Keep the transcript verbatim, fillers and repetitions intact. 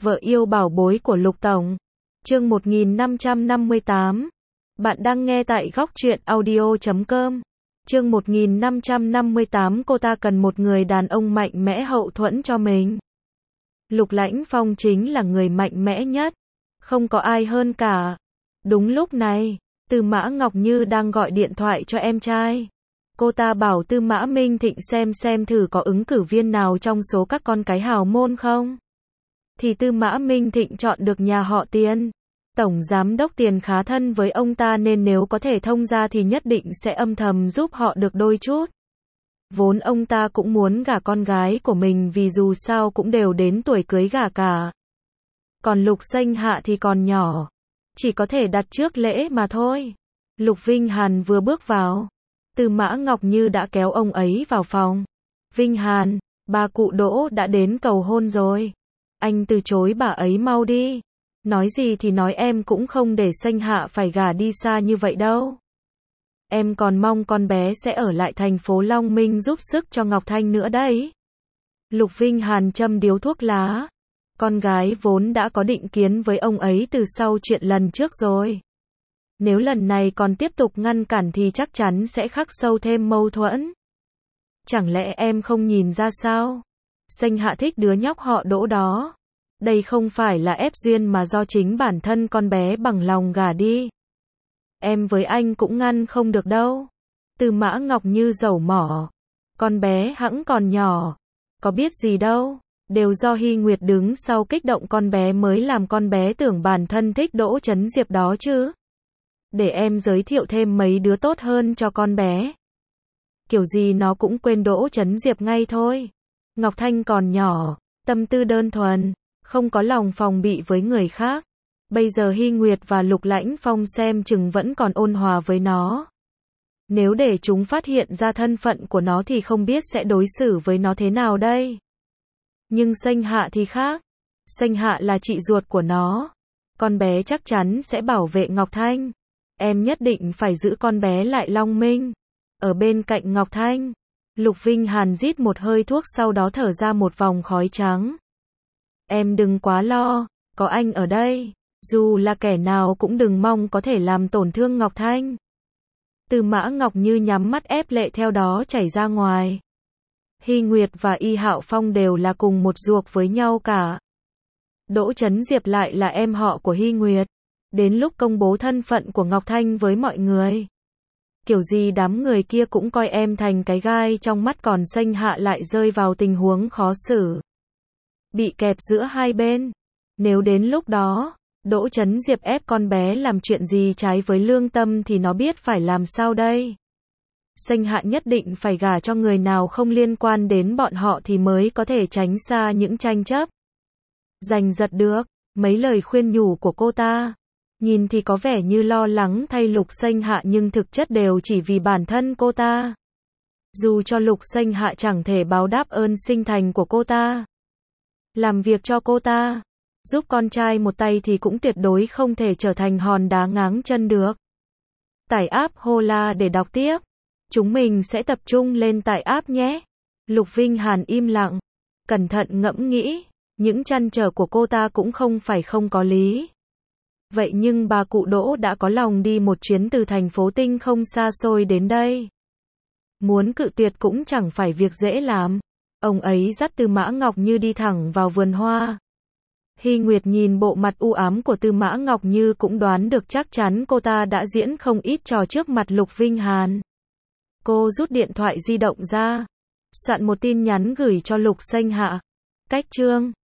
Vợ yêu bảo bối của Lục Tổng. Chương một nghìn năm trăm năm mươi tám. Bạn đang nghe tại góc truyện audio chấm com. Chương một nghìn năm trăm năm mươi tám. Cô ta cần một người đàn ông mạnh mẽ hậu thuẫn cho mình. Lục Lãnh Phong chính là người mạnh mẽ nhất. Không có ai hơn cả. Đúng lúc này, Tư Mã Ngọc Như đang gọi điện thoại cho em trai. Cô ta bảo Tư Mã Minh Thịnh xem xem thử có ứng cử viên nào trong số các con cái hào môn không. Thì Tư Mã Minh Thịnh chọn được nhà họ Tiền. Tổng giám đốc Tiền khá thân với ông ta nên nếu có thể thông ra thì nhất định sẽ âm thầm giúp họ được đôi chút. Vốn ông ta cũng muốn gả con gái của mình vì dù sao cũng đều đến tuổi cưới gả cả. Còn Lục Xanh Hạ thì còn nhỏ. Chỉ có thể đặt trước lễ mà thôi. Lục Vinh Hàn vừa bước vào. Tư Mã Ngọc Như đã kéo ông ấy vào phòng. Vinh Hàn, bà cụ Đỗ đã đến cầu hôn rồi. Anh từ chối bà ấy mau đi. Nói gì thì nói em cũng không để Xanh Hạ phải gả đi xa như vậy đâu. Em còn mong con bé sẽ ở lại thành phố Long Minh giúp sức cho Ngọc Thanh nữa đấy. Lục Vinh Hàn châm điếu thuốc lá. Con gái vốn đã có định kiến với ông ấy từ sau chuyện lần trước rồi. Nếu lần này còn tiếp tục ngăn cản thì chắc chắn sẽ khắc sâu thêm mâu thuẫn. Chẳng lẽ em không nhìn ra sao? Xanh Hạ thích đứa nhóc họ Đỗ đó. Đây không phải là ép duyên mà do chính bản thân con bé bằng lòng gả đi. Em với anh cũng ngăn không được đâu. Tư Mã Ngọc Như dầu mỏ. Con bé hẵng còn nhỏ. Có biết gì đâu. Đều do Hy Nguyệt đứng sau kích động con bé mới làm con bé tưởng bản thân thích Đỗ Chấn Diệp đó chứ. Để em giới thiệu thêm mấy đứa tốt hơn cho con bé. Kiểu gì nó cũng quên Đỗ Chấn Diệp ngay thôi. Ngọc Thanh còn nhỏ, tâm tư đơn thuần, không có lòng phòng bị với người khác. Bây giờ Hy Nguyệt và Lục Lãnh Phong xem chừng vẫn còn ôn hòa với nó. Nếu để chúng phát hiện ra thân phận của nó thì không biết sẽ đối xử với nó thế nào đây. Nhưng Xanh Hạ thì khác. Xanh Hạ là chị ruột của nó. Con bé chắc chắn sẽ bảo vệ Ngọc Thanh. Em nhất định phải giữ con bé lại Long Minh. Ở bên cạnh Ngọc Thanh. Lục Vinh Hàn rít một hơi thuốc sau đó thở ra một vòng khói trắng. Em đừng quá lo, có anh ở đây. Dù là kẻ nào cũng đừng mong có thể làm tổn thương Ngọc Thanh. Tư Mã Ngọc Như nhắm mắt ép lệ theo đó chảy ra ngoài. Hy Nguyệt và Y Hạo Phong đều là cùng một ruột với nhau cả. Đỗ Chấn Diệp lại là em họ của Hy Nguyệt. Đến lúc công bố thân phận của Ngọc Thanh với mọi người. Kiểu gì đám người kia cũng coi em thành cái gai trong mắt còn Xanh Hạ lại rơi vào tình huống khó xử. Bị kẹp giữa hai bên. Nếu đến lúc đó, Đỗ Chấn Diệp ép con bé làm chuyện gì trái với lương tâm thì nó biết phải làm sao đây. Xanh Hạ nhất định phải gả cho người nào không liên quan đến bọn họ thì mới có thể tránh xa những tranh chấp. Giành giật được, mấy lời khuyên nhủ của cô ta. Nhìn thì có vẻ như lo lắng thay Lục Xanh Hạ nhưng thực chất đều chỉ vì bản thân cô ta. Dù cho Lục Xanh Hạ chẳng thể báo đáp ơn sinh thành của cô ta. Làm việc cho cô ta. Giúp con trai một tay thì cũng tuyệt đối không thể trở thành hòn đá ngáng chân được. Tải app Hola để đọc tiếp. Chúng mình sẽ tập trung lên tải app nhé. Lục Vinh Hàn im lặng. Cẩn thận ngẫm nghĩ. Những trăn trở của cô ta cũng không phải không có lý. Vậy nhưng bà cụ Đỗ đã có lòng đi một chuyến từ thành phố Tinh không xa xôi đến đây. Muốn cự tuyệt cũng chẳng phải việc dễ làm. Ông ấy dắt Tư Mã Ngọc Như đi thẳng vào vườn hoa. Hy Nguyệt nhìn bộ mặt u ám của Tư Mã Ngọc Như cũng đoán được chắc chắn cô ta đã diễn không ít trò trước mặt Lục Vinh Hàn. Cô rút điện thoại di động ra. Soạn một tin nhắn gửi cho Lục Xanh Hạ. Cách chương.